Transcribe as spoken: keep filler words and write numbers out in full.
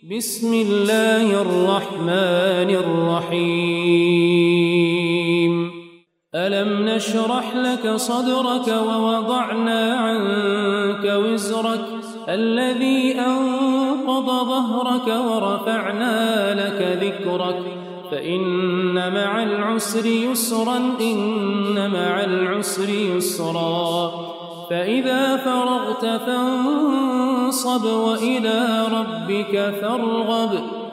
بسم الله الرحمن الرحيم ألم نشرح لك صدرك ووضعنا عنك وزرك الذي أنقض ظهرك ورفعنا لك ذكرك فإن مع العسر يسرا إن مع العسر يسرا فإذا فرغت فانصب وإلى ربك فارغب